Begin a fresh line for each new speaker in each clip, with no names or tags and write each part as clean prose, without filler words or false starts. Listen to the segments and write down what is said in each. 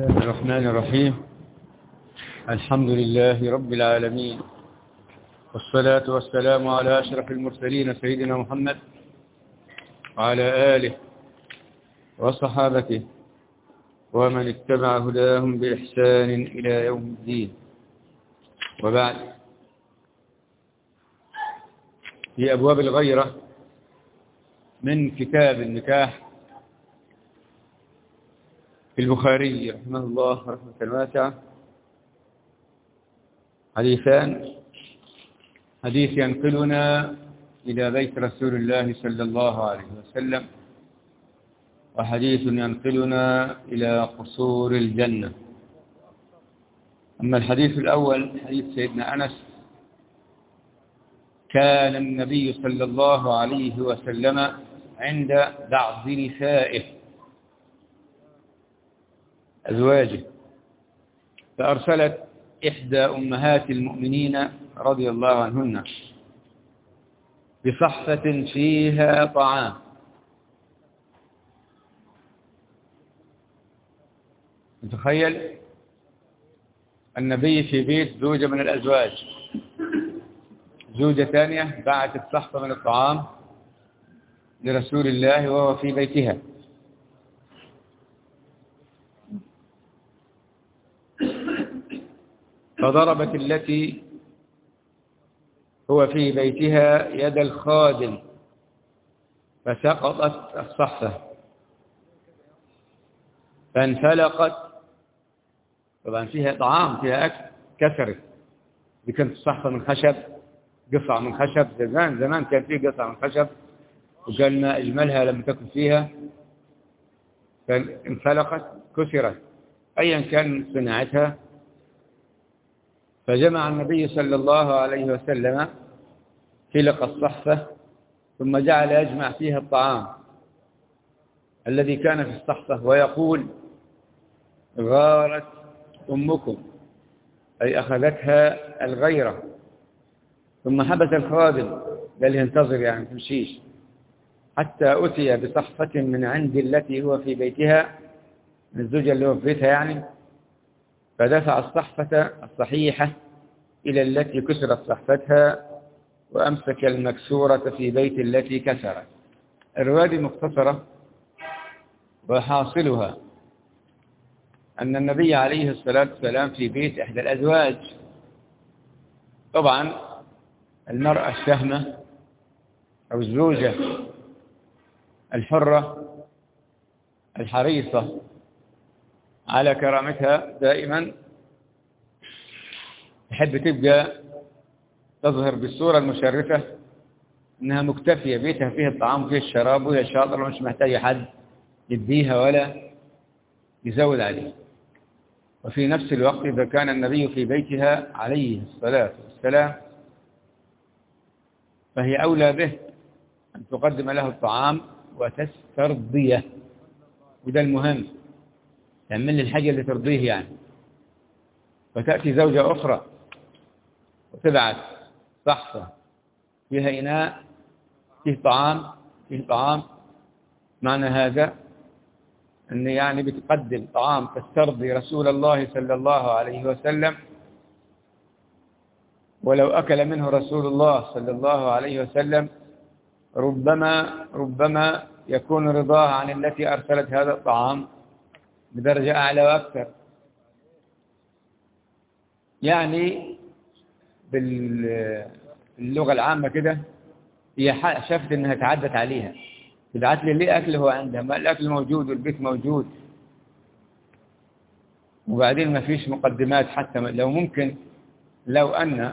الرحمن الرحيم. الحمد لله رب العالمين، والصلاة والسلام على أشرف المرسلين سيدنا محمد وعلى آله وصحابته ومن اتبع هداهم بإحسان إلى يوم الدين. وبعد، في أبواب الغيرة من كتاب النكاح في البخاري رحمه الله رحمة واسعة حديثان: حديث ينقلنا إلى بيت رسول الله صلى الله عليه وسلم، وحديث ينقلنا إلى قصور الجنة. أما الحديث الأول حديث سيدنا أنس: كان النبي صلى الله عليه وسلم عند بعض نسائه أزواجه، فأرسلت إحدى أمهات المؤمنين رضي الله عنهن بصحفة فيها طعام، تخيل النبي في بيت زوجة من الأزواج، زوجة ثانية بعثت صحفة من الطعام لرسول الله وهو في بيتها، فضربت التي هو في بيتها يد الخادم فسقطت الصحفة فانفلقت. طبعا فيها طعام، فيها أكل، كسرت. دي كانت الصحفة من خشب، قطعة من خشب. زمان كان فيه قطعة من خشب، وكان ما أجملها لما تكن فيها، فانفلقت كسرت أيا كان صناعتها. فجمع النبي صلى الله عليه وسلم فلق الصحفة، ثم جعل يجمع فيها الطعام الذي كان في الصحفة ويقول: غارت أمكم، أي أخذتها الغيرة. ثم حبس الخادم، قال ينتظر يعني تمشيش، حتى أتي بصحفة من عند التي هو في بيتها، من الزوجة اللي هو في بيتها يعني، فدفع الصحفة الصحيحة إلى التي كسرت صحفتها، وأمسك المكسورة في بيت التي كسرت. الرواية مختصرة، وحاصلها أن النبي عليه الصلاة والسلام في بيت إحدى الأزواج. طبعا المرأة الشهمة أو الزوجة الحرة الحريصة على كرامتها دائما تحب تبقى تظهر بالصورة المشرفة أنها مكتفية، بيتها فيه الطعام وفيه الشراب وهي شاطرة ومش محتاجة حد يديها ولا يزود عليه. وفي نفس الوقت إذا كان النبي في بيتها عليه الصلاة والسلام فهي أولى به أن تقدم له الطعام وتسترضيه، وده المهم، تعمل لي الحاجة اللي ترضيه يعني. فتأتي زوجة أخرى وتبعث صحفة فيها إناء فيه طعام، معنى هذا أن يعني بتقدم طعام تسترضي رسول الله صلى الله عليه وسلم، ولو أكل منه رسول الله صلى الله عليه وسلم ربما يكون رضاه عن التي أرسلت هذا الطعام بدرجة أعلى وأكثر. يعني باللغة العامة كده، هي شافت إنها تعدت عليها، تبعت لي ليه أكل هو عندها، ما الأكل موجود والبيت موجود، وبعدين ما فيش مقدمات حتى. لو ممكن، لو أن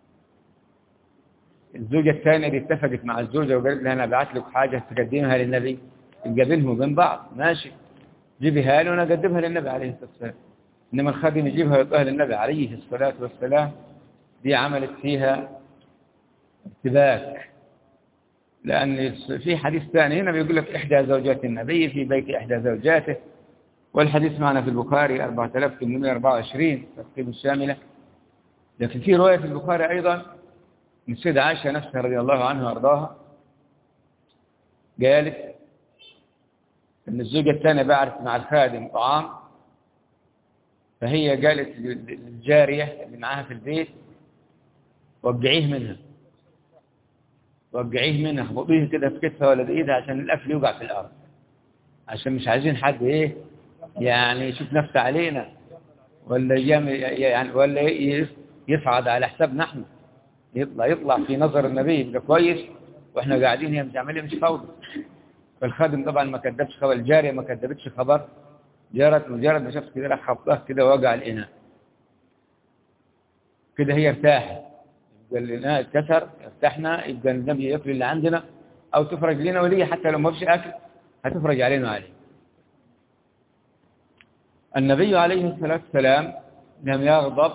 الزوجة الثانية دي اتفقت مع الزوجة وقالت لها أنا بعت لك حاجة تقدمها للنبي، يبقى بينهم وبين بعض ماشي، جيبها لي وأنا أقدمها للنبي عليه الصلاة والسلام. إنما الخادم يجيبها ويعطيها للنبي عليه الصلاة والسلام، دي عملت فيها ارتباك. لأن في حديث ثاني هنا بيقول لك إحدى زوجات النبي في بيت إحدى زوجاته، والحديث معنا في البخاري 4824 ترتيب الشاملة. لكن في رواية في البخاري أيضا من السيدة عائشة نفسها رضي الله عنها وارضاها، قالت إن الزوجة الثانية بعثت مع الخادم طعام فهي قالت للجارية اللي معاها في البيت وقعيه منها، خبطيه كده في كتفها ولا بإيدها عشان الأكل يوقع في الأرض، عشان مش عايزين حد يعني يشوف نفسه علينا، ولا يعني ولا يصعد على حسابنا احنا، يطلع في نظر النبي يبقى كويس، واحنا قاعدين هي بتعملها مش فوضى. فالخادم طبعا ما كذبش خبر، الجارية ما كذبتش خبر، مجرد ما شفت كده راح خبطه كده وقع الإناء كده، هي ارتاحت، يبقى الإناء اتكسر، ارتحنا، يبقى النبي ياكل اللي عندنا أو تفرج لنا وليه، حتى لو ما فيش أكل هتفرج علينا عليه. النبي عليه الصلاة والسلام لم يغضب،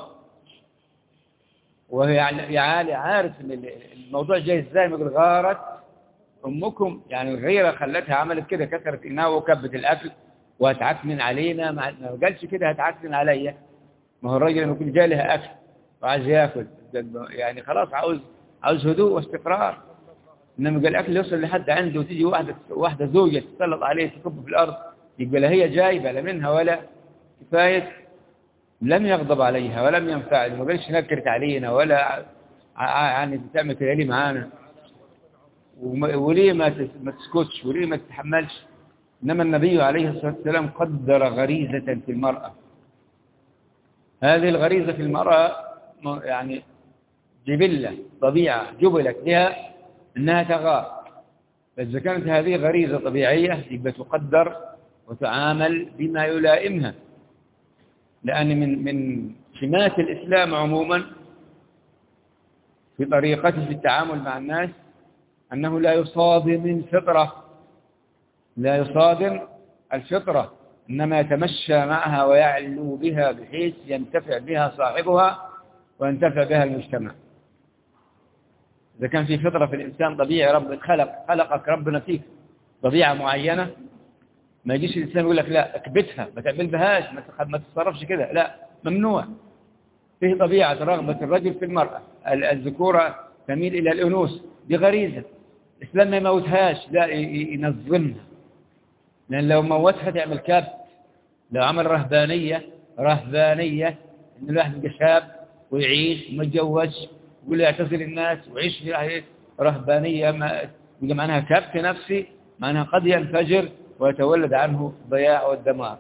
وهو يعني عارف ان الموضوع جاي ازاي، يقول غارت امكم، يعني الغيره خلتها عملت كده، كسرت اناء وكبت الاكل وهتعكنن علينا، ما قالش كده هتعكنن عليا، ما هو الراجل لما يكون جاي لها اكل وعايز ياكل يعني خلاص عاوز هدوء واستقرار، انما قال الاكل يوصل لحد عنده وتيجي واحده زوجه تسلط عليه تكب في الارض، يبقى لا هي جايبه لا منها ولا كفايه. لم يغضب عليها ولم ينفعل، ما قالش نكرت علينا ولا يعني بتعمل كده ليه معانا، وليه ما تسكتش وليه ما تتحملش. إنما النبي عليه الصلاة والسلام قدر غريزة في المرأة، هذه الغريزة في المرأة يعني جبلة، طبيعة جبلت بها أنها تغار، فإذا كانت هذه غريزة طبيعية يبقى تقدر وتعامل بما يلائمها، لأن من سمات الإسلام عموما في طريقته في التعامل مع الناس أنه لا يصادم الفطرة، إنما يتمشى معها ويعلو بها بحيث ينتفع بها صاحبها وينتفع بها المجتمع. إذا كان في فطرة في الإنسان طبيعي، رب خلقك ربنا فيك طبيعة معينة، ما يجيش الإنسان يقول لك لا اكبتها ما تعمل بهاش ما تتصرفش كده، لا ممنوع. فيه طبيعة رغبة الرجل في المرأة، الذكورة تميل إلى الأنوثة، دي غريزة، الإسلام ما يموتهاش، لا ينظمها، لأن لو موتها تعمل كبت. لو عمل رهبانية إن الواحد يبقى شاب ويعيش وما يتجوزش ويقول يعتزل الناس ويعيش في رهبانية، يبقى معناها كبت نفسي، معناها قد ينفجر ويتولد عنه الضياع والدمار.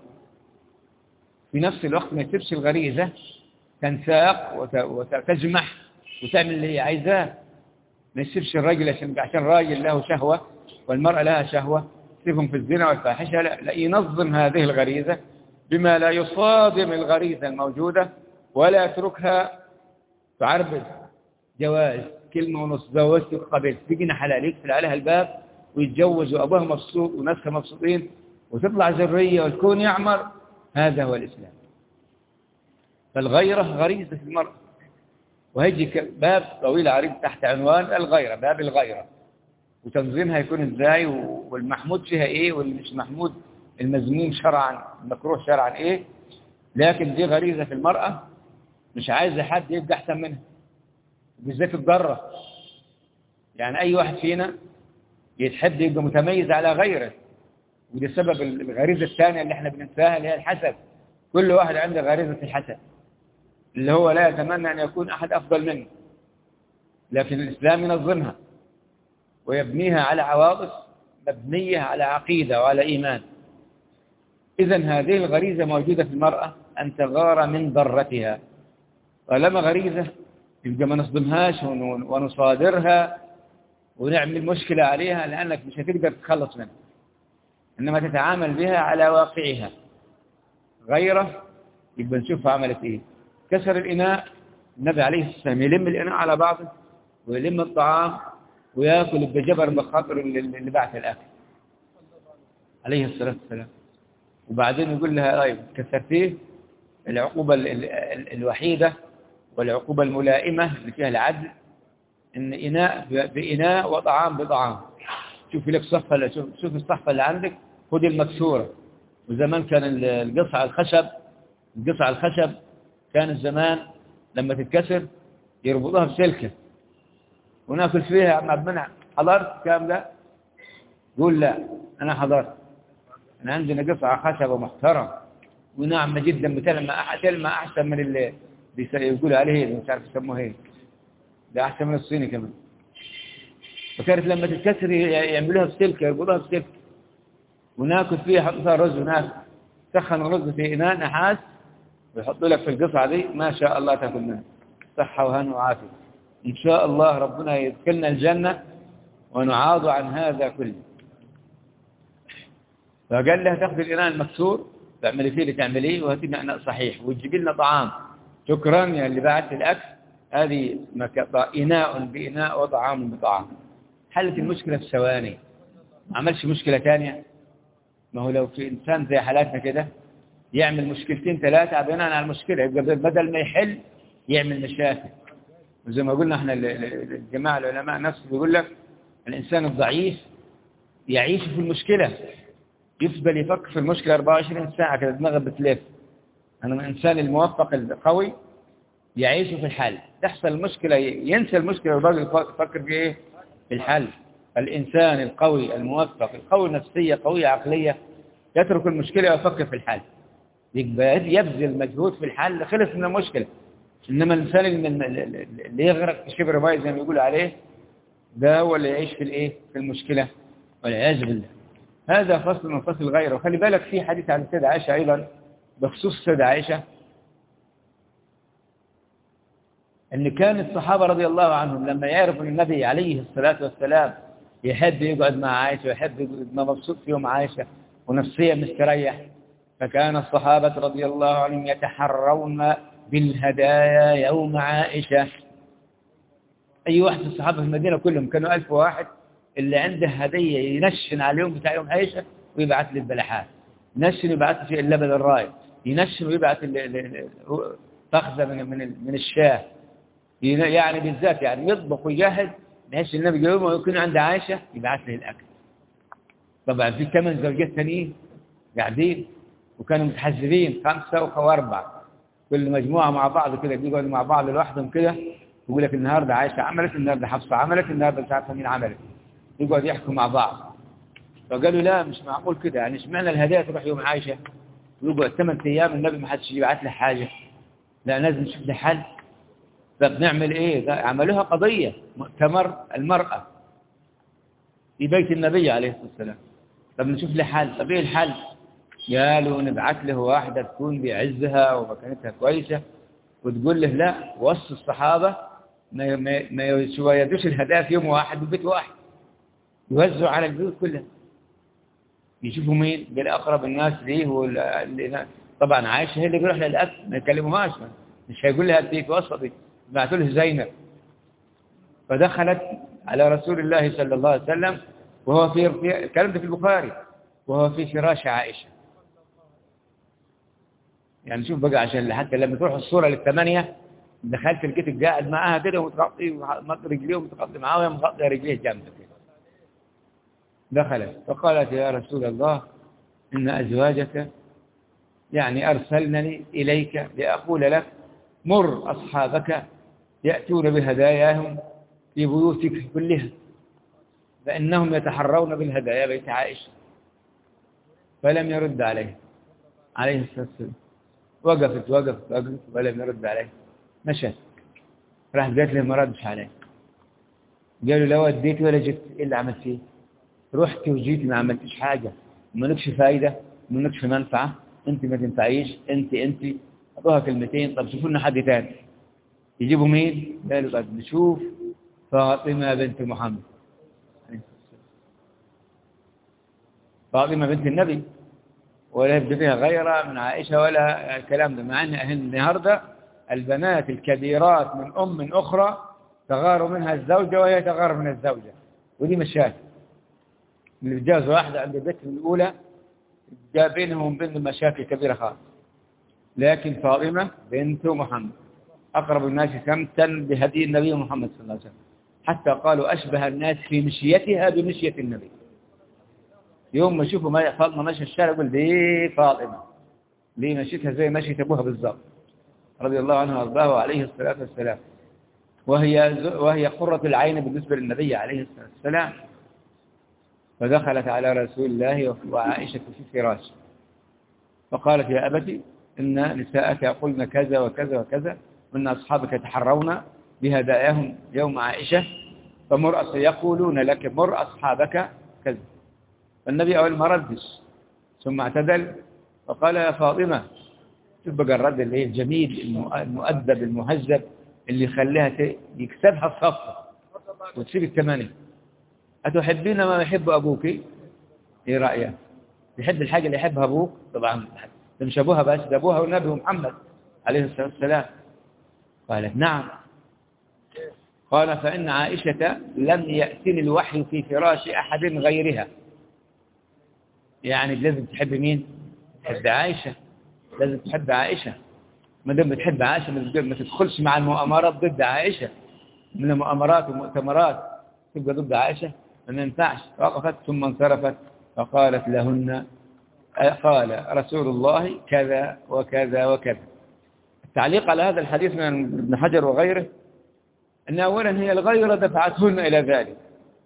في نفس الوقت ما يسيبش الغريزة تنساق وتجمح وتعمل اللي هي عايزاه، ما يسيبش الراجل عشان الراجل له شهوة والمرأة لها شهوة يسيبهم في الزنا والفاحشة، لا ينظم هذه الغريزة بما لا يصادم الغريزة الموجودة ولا يتركها تعربد. جواز كلمة ونص، زوجتك قبلت، تجينا حلال، يقفل عليها الباب ويتجوز وأبوها مبسوط وناسها مبسوطين وتطلع ذرية والكون يعمر، هذا هو الإسلام. فالغيرة غريزة في المرأة، وهيجي باب طويل عريض تحت عنوان الغيرة، باب الغيرة وتنظيمها يكون ازاي، والمحمود فيها ايه واللي مش محمود، المذموم شرعا المكروه شرعا ايه. لكن دي غريزة في المرأة مش عايزة حد يبقى احسن منها، بالذات الضرة. يعني اي واحد فينا يتحب يبقى متميز على غيره، وده سبب الغريزة الثانية اللي احنا بننساها اللي هي الحسد. كل واحد عنده غريزة الحسد، اللي هو لا يتمنى أن يكون أحد أفضل منه، لكن الإسلام ينظمها ويبنيها على عواطف مبنية على عقيدة وعلى إيمان. إذن هذه الغريزة موجودة في المرأة أن تغار من ضرتها، طالما غريزة يبقى ما نصدمهاش ونصادرها ونعمل مشكلة عليها، لأنك مش هتقدر تتخلص منها، إنما تتعامل بها على واقعها. غيره يبقى نشوفها عملت إيه. كسر الإناء، النبي عليه الصلاة والسلام يلم الإناء على بعضه ويلم الطعام ويأكل بجبر بخاطر اللي بعت الأكل عليه الصلاة والسلام. وبعدين يقول لها طيب كسرتيه، العقوبة الوحيدة والعقوبة الملائمة اللي فيها العدل إن إناء بإناء وطعام بطعام. شوفي لك صحفة، شوف الصحفة اللي عندك، خذ المكسورة. وزمان كان القصع الخشب كان زمان لما تتكسر يربطوها بسلكة وناكل فيها مع منع. حضرت كام ده؟ قول لا، أنا حضرت، أنا عندنا قصعة خشب محترم وناعمة جدا، تلمع أحسن من اللي يقولوا عليه، مش عارف يسموه هيك، ده أحسن من الصيني كمان. فكانت لما تتكسر يعملوها بسلك، يربطوها بسلك وناكل فيها، يحطوا فيها رز وناكل. سخنوا رز في إناء نحاس ويحطوا لك في القصعة دي، ما شاء الله تاكل منها صحة وهن وعافية. إن شاء الله ربنا يدخلنا الجنة ونعاض عن هذا كله. فقال لها تاخذ الإناء المكسور تعملي فيه اللي تعمليه وهاتي لنا إناء صحيح وتجيبي لنا طعام. شكرا يا اللي بعت الأكل، هذه إناء بإناء وطعام بطعام. حلت المشكلة في ثواني، ما عملش مشكلة ثانية. ما هو لو في إنسان زي حالاتنا كده يعمل مشكلتين ثلاثة بناء على المشكلة، يبقى بدل ما يحل يعمل مشاكل. وزي ما قلنا احنا الجماعة العلماء نفسه بيقول لك الإنسان الضعيف يعيش في المشكلة، يفضل يفكر في المشكلة 24 ساعة كده، دماغه بتلف. أنا الإنسان الموفق القوي يعيش في الحل، تحصل المشكلة ينسى المشكلة ويبقى يفكر في إيه؟ في الحل. الإنسان القوي الموفق القوي نفسية قوية عقلية يترك المشكلة ويفكر في الحل، يبذل مجهود في الحل، خلص من المشكلة. إنما الإنسان اللي يغرق في شبر ماء زي ما يقول عليه، ده هو اللي يعيش في الإيه؟ في المشكلة والعياذ بالله. هذا فصل من فصل غيره. وخلي بالك في حديث عن السيدة عائشة أيضا بخصوص السيدة عائشة، أن كان الصحابة رضي الله عنهم لما يعرفوا أن النبي عليه الصلاة والسلام يحب يقعد مع عائشة ويحب يقعد مبسوط في يوم عائشة ونفسيا مستريح، فكان الصحابة رضي الله عنهم يتحرون بالهدايا يوم عائشة. أي واحد في الصحابة في المدينة كلهم كانوا 1000 واحد، اللي عنده هدية ينشن على اليوم بتاع يوم عائشة ويبعث لي البلحات، ينشن ويبعث في اللبن الرايب، ينشن ويبعث فخذة من الشاه، يعني بالذات يعني يطبخ ويجهز بحيث النبي يوم ويكون عند عائشة يبعث له الأكل. طبعا في 8 زوجات ثانيين قاعدين وكانوا متحزبين 5 و4، كل مجموعة مع بعض كده بيقعدوا مع بعض لوحدهم كده، يقول لك النهاردة عائشة عملت، النهاردة حفصة عملت، النهاردة مش عارفة مين عملت، يقعدوا يحكوا مع بعض. فقالوا لا مش معقول كده، يعني اشمعنى الهدايا تروح يوم عائشة ويقعد 8 أيام النبي ما حدش يبعث له حاجة؟ لا لازم نشوف له حل. طب نعمل ايه؟ عملوها قضية مؤتمر المرأة في بيت النبي عليه الصلاة والسلام. طب نشوف له حل. طب ايه الحل؟ قالوا نبعث له واحدة تكون بعزها ومكانتها كويسة وتقول له لا، وصي الصحابة ما يدوش الهدايا في يوم واحد ببيت واحد، يوزعوا على البيوت كلها، يشوفوا مين بالأقرب الناس ليه. طبعا عائشة هي اللي بيروح للأكل، ما يكلموهاش، مش هيقول لها أنت توسطي، بعثوا له زينب. فدخلت على رسول الله صلى الله عليه وسلم وهو في الكلام ده في البخاري، وهو في فراش عائشة. يعني شوف بقى، عشان حتى لما تروح الصورة لل8 دخلت لقيتك قاعد معاها كده ومتغطي رجليه ومتغطي معاه وهي مغطية رجليه جنبك كده. دخلت فقالت يا رسول الله إن أزواجك يعني أرسلنني إليك لأقول لك مر أصحابك يأتون بهداياهم في بيوتك كلها فإنهم يتحرون بالهدايا بيت عائشة. فلم يرد عليه الصلاة والسلام. وقفت ولم يرد عليه، مشت، راح قالت له ما ردش عليه. قالوا لو وديت ولا جبت، إيه اللي عملت فيه؟ رحت وجيت ما عملتش حاجة، ما لكش فايدة، ما لكش منفعة، انت ما تنفعيش، انت اعطوها كلمتين. طب شوفوا لنا حد ثاني. يجيبوا مين؟ قالوا طب نشوف فاطمة بنت محمد، فاطمة بنت النبي، ولا يبدو فيها غيرها من عائشة ولا الكلام ده، مع ان النهارده البنات الكبيرات من أم أخرى تغار منها الزوجة وهي تغار من الزوجة، ودي مشاكل. اللي بيتجوز واحدة عند بيتهم الأولى جاء بينهم وبين مشاكل كبيرة خالص. لكن فاطمة بنت محمد أقرب الناس سمتا بهدي النبي محمد صلى الله عليه وسلم، حتى قالوا أشبه الناس في مشيتها بمشية النبي. يوم ما يشوفوا فاطمة ماشية الشارع يقول دي فاطمة، ليه مشيتها زي مشية أبوها بالضبط رضي الله عنه وارضاه عليه الصلاة والسلام. وهي قرة العين بالنسبة للنبي عليه الصلاة والسلام. فدخلت على رسول الله وعائشة في فراش فقالت يا أبتي إن نساءك يقولن كذا وكذا وكذا، وإن أصحابك يتحرون بهداياهم يوم عائشة، يقولون لك مر أصحابك كذا. فالنبي أول ما ردش، ثم اعتدل وقال يا فاطمة، شوف بقى الرد اللي هي الجميل المؤدب المهذب اللي يخليها يكسبها الصفة وتسيب الثمانية. أتحبين ما يحب أبوك؟ إيه رأيك؟ يحب الحاجة اللي يحبها أبوك؟ طبعا ده مش أبوها بس، ده أبوها والنبي محمد عليه الصلاة والسلام. قالت نعم. قال فإن عائشة لم يأتني الوحي في فراش أحد غيرها. يعني لازم تحب مين؟ تحب عائشة، لازم تحب عائشة. ما دام بتحب عائشة ما تدخلش مع المؤامرات ضد عائشة، من المؤامرات والمؤتمرات تبقى ضد عائشة، ما ينفعش. وقفت ثم انصرفت فقالت لهن قال رسول الله كذا وكذا وكذا. التعليق على هذا الحديث من ابن حجر وغيره أن أولا هي الغيرة دفعتهن إلى ذلك.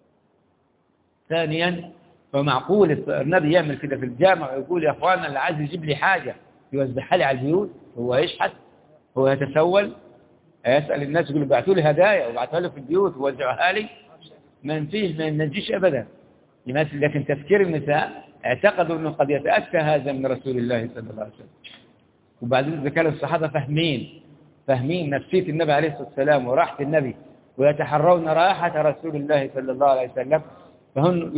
ثانيا فمعقول النبي يعمل كده في الجامع ويقول يا أخوانا اللي عايز يجيب لي حاجة يوزعها لي على البيوت، هو يشحت، هو يتسول، يسأل الناس يقول بعثوا لي هدايا وبعثها له في البيوت ووزعها لي؟ ما ينجيش أبدا. لكن تفكير النساء اعتقدوا أنه قد يتأتى هذا من رسول الله صلى الله عليه وسلم. وبعدين إذا كان الصحابة فاهمين نفسية النبي عليه الصلاة والسلام وراحة النبي ويتحرون راحة رسول الله صلى الله عليه وسلم، فهم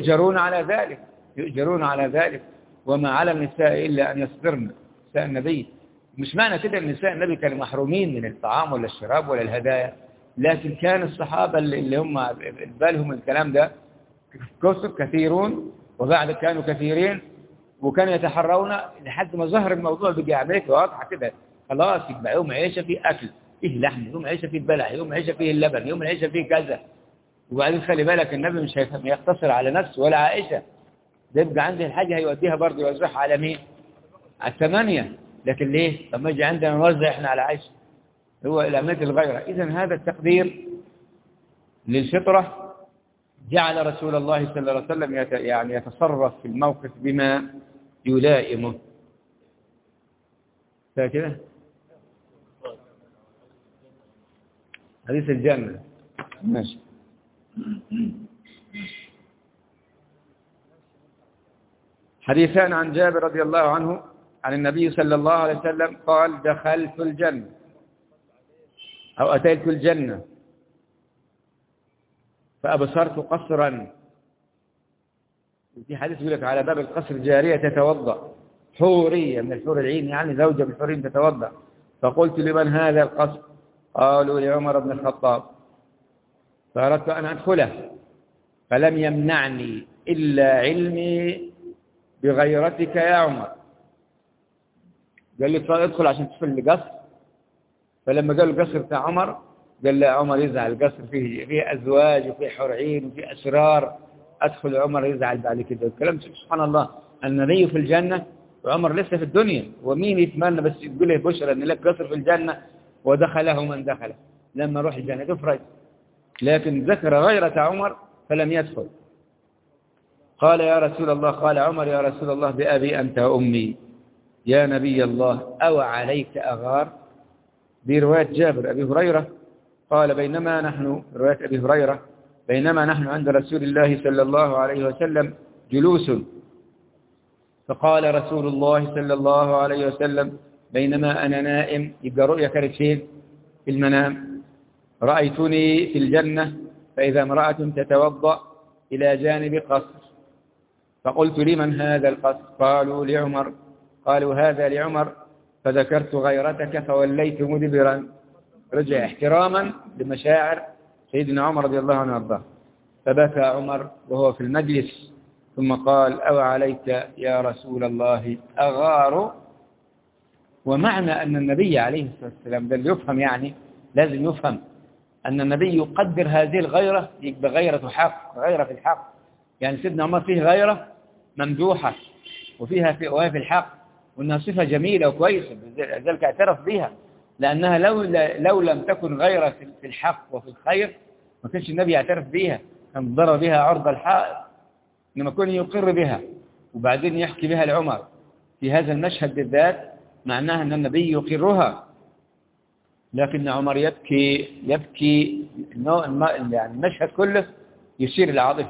يؤجرون على ذلك. وما على النساء إلا أن يصبرن. نساء النبي مش معنى كده أن نساء النبي كانوا محرومين من الطعام ولا الشراب ولا الهدايا، لكن كان الصحابة اللي هم بالهم الكلام ده كثيرون، وبعد كانوا كثيرين، وكانوا يتحرون لحد ما ظهر الموضوع بقى عملية واضحة كده. خلاص يبقى يوم عيشة فيه أكل، فيه لحم، يوم عيشة فيه بلع، يوم عيشة فيه اللبن، يوم عيشة فيه كذا. وبعدين خلي بالك النبي مش يقتصر على نفسه ولا عائشة، ده يبقى عنده الحاجة هيوديها برضه يوزعها على مين؟ على الثمانية. لكن ليه؟ طب ما يجي عندنا نوزع احنا على عائشة، هو الأمانة الغيرة. إذن هذا التقدير للفطرة جعل رسول الله صلى الله عليه وسلم يعني يتصرف في الموقف بما يلائمه. فكده حديث الجنة ماشي. حديثان عن جابر رضي الله عنه عن النبي صلى الله عليه وسلم قال دخلت الجنة أو أتيت الجنة فأبصرت قصرا. في حديث يقول لك على باب القصر جارية تتوضأ، حورية من الحور العين، يعني زوجة من الحورين تتوضأ. فقلت لمن هذا القصر؟ قالوا لعمر بن الخطاب. فأردت أن أدخله فلم يمنعني إلا علمي بغيرتك يا عمر. قال لي ادخل عشان تدخل القصر. فلما قال القصر بتاع عمر قال لا، عمر يزعل، القصر فيه أزواج وفيه حور عين وفيه أسرار، أدخل عمر يزعل بعد كده. الكلام سبحان الله، النبي في الجنة وعمر لسه في الدنيا، ومين يتمنى بس يقول له بشرى أن لك قصر في الجنة ودخله من دخله لما روح الجنة تفرج. لكن ذكر غيرة عمر فلم يدخل. قال يا رسول الله، قال عمر يا رسول الله بأبي أنت وأمي يا نبي الله أو عليك أغار. دي رواية جابر أبي هريرة. قال بينما نحن، رواية أبي هريرة، بينما نحن عند رسول الله صلى الله عليه وسلم جلوس، فقال رسول الله صلى الله عليه وسلم بينما أنا نائم، يبقى رؤيا كانت فين؟ في المنام. رأيتني في الجنة فإذا امرأة تتوضأ إلى جانب قصر، فقلت لمن هذا القصر؟ قالوا لعمر. قالوا هذا لعمر، فذكرت غيرتك فوليت مدبرا. رجع احتراما لمشاعر سيدنا عمر رضي الله عنه وارضاه. فبكى عمر وهو في المجلس ثم قال أو عليك يا رسول الله أغار. ومعنى أن النبي عليه الصلاة والسلام ده اللي يفهم، يعني لازم يفهم أن النبي يقدر هذه الغيرة يبقى غيرة حق، غيرة في الحق. يعني سيدنا عمر فيه غيرة ممدوحة وهي في الحق، وأنها صفة جميلة وكويسة، لذلك اعترف بها، لأنها لو لم تكن غيرة في الحق وفي الخير ما كانش النبي يعترف بها، كان ضرب بها عرض الحائط، إنما كان يقر بها وبعدين يحكي بها لعمر. في هذا المشهد بالذات معناها أن النبي يقرها، لكن عمر يبكي يعني المشهد كله يثير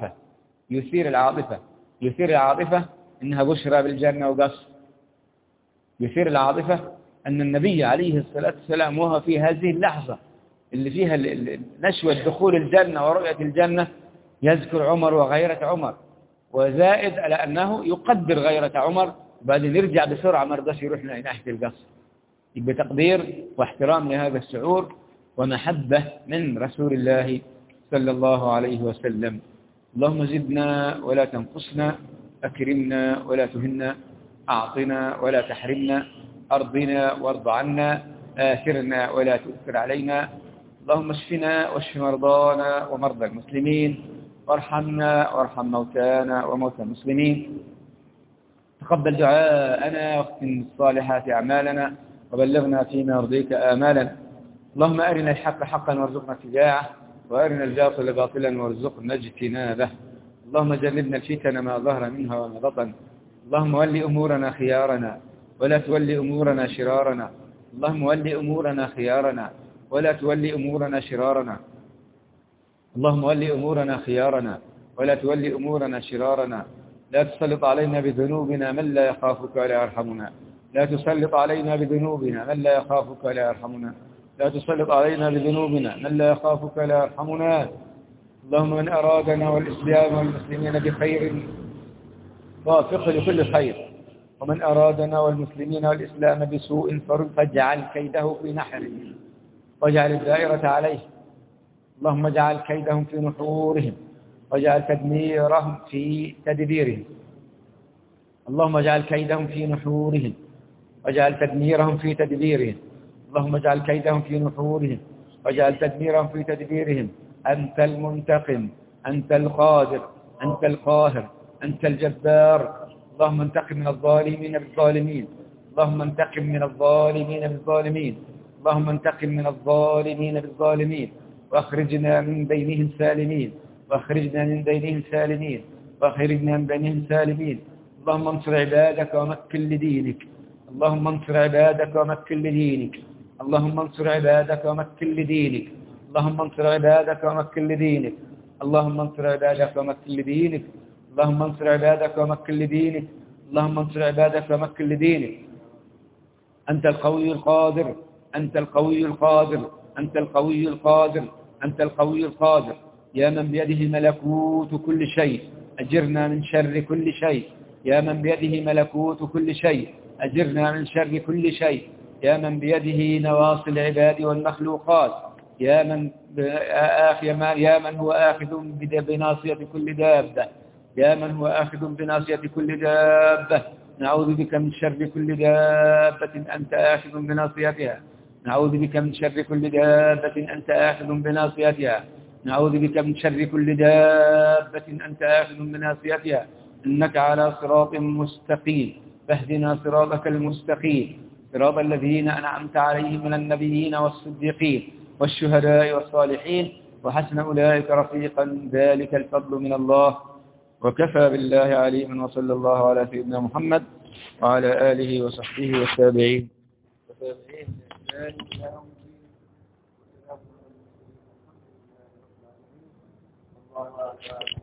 العاطفة إنها بشرى بالجنة وقصر. يثير العاطفة أن النبي عليه الصلاة والسلام وهو في هذه اللحظة اللي فيها نشوة دخول الجنة ورؤية الجنة يذكر عمر وغيرة عمر، وزائد على أنه يقدر غيرة عمر، وبعدين يرجع بسرعة ما رضاش يروح ناحية القصر. يبقى تقدير واحترام لهذا الشعور ومحبة من رسول الله صلى الله عليه وسلم. اللهم زدنا ولا تنقصنا، أكرمنا ولا تهنا، أعطنا ولا تحرمنا، أرضنا وارض عنا، آثرنا ولا تؤثر علينا. اللهم اشفنا واشف مرضانا ومرضى المسلمين، وارحمنا وارحم موتانا وموتى المسلمين. تقبل دعاءنا واختم الصالحات أعمالنا، وبلغنا فيما يرضيك آمالنا. اللهم أرنا الحق حقا وارزقنا اتباعه، وأرنا الباطل باطلا وارزقنا اجتنابه. اللهم جنبنا الفتن ما ظهر منها وما بطن. اللهم ول أمورنا خيارنا ولا تولي أمورنا شرارنا. اللهم ول أمورنا خيارنا ولا تولي أمورنا شرارنا. اللهم ول أمورنا خيارنا ولا تولي أمورنا شرارنا. لا تسلط علينا بذنوبنا من لا يخافك ولا يرحمنا. لا تسلط علينا بذنوبنا من لا يخافك ولا يرحمنا. لا تسلط علينا بذنوبنا من لا يخافك ولا يرحمنا. اللهم من أرادنا والإسلام والمسلمين بخير وافقه لكل خير، ومن أرادنا والمسلمين والإسلام بسوء فاجعل كيده في نحره واجعل الدائرة عليه. اللهم اجعل كيدهم في نحورهم واجعل تدميرهم في تدبيرهم. اللهم اجعل كيدهم في نحورهم واجعل تدميرهم في تدبيرهم. اللهم اجعل كيدهم في نحورهم واجعل تدميرهم في تدبيرهم. أنت المنتقم، أنت القادر، أنت القاهر، أنت الجبار. اللهم انتقم من الظالمين بالظالمين. اللهم انتقم من الظالمين بالظالمين. اللهم انتقم من الظالمين بالظالمين، واخرجنا من بينهم سالمين، واخرجنا من بينهم سالمين، واخرجنا من بينهم سالمين. اللهم انصر عبادك ومكن لدينك. اللهم انصر عبادك ومكن لدينك. اللهم انصر عبادك ومكن لدينك. اللهم انصر عبادك ومكن لدينك. اللهم انصر عبادك ومكن لدينك. اللهم انصر عبادك ومكن لدينك. اللهم انصر عبادك ومكن لدينك. أنت القوي القادر، أنت القوي القادر، أنت القوي القادر، أنت القوي القادر. يا من بيده ملكوت كل شيء أجرنا من شر كل شيء. يا من بيده ملكوت كل شيء أجرنا من شر كل شيء. يا من بيده نواصي العباد والمخلوقات. يا من هو آخذ بناصية كل دابة. يا من هو آخذ بناصية كل دابة. نعوذ بك من شر كل دابة أنت آخذ بناصيتها. نعوذ بك من شر كل دابة أنت آخذ بناصيتها. نعوذ بك من شر كل دابة أنت آخذ بناصيتها. إنك على صراط مستقيم، فاهدنا صراطك المستقيم، صراط الذين أنعمت عليهم من النبيين والصديقين والشهداء والصالحين، وحسن أولئك رفيقا. ذلك الفضل من الله، وكفى بالله عليما. وصلى الله على سيدنا محمد وعلى آله وصحبه والتابعين. الله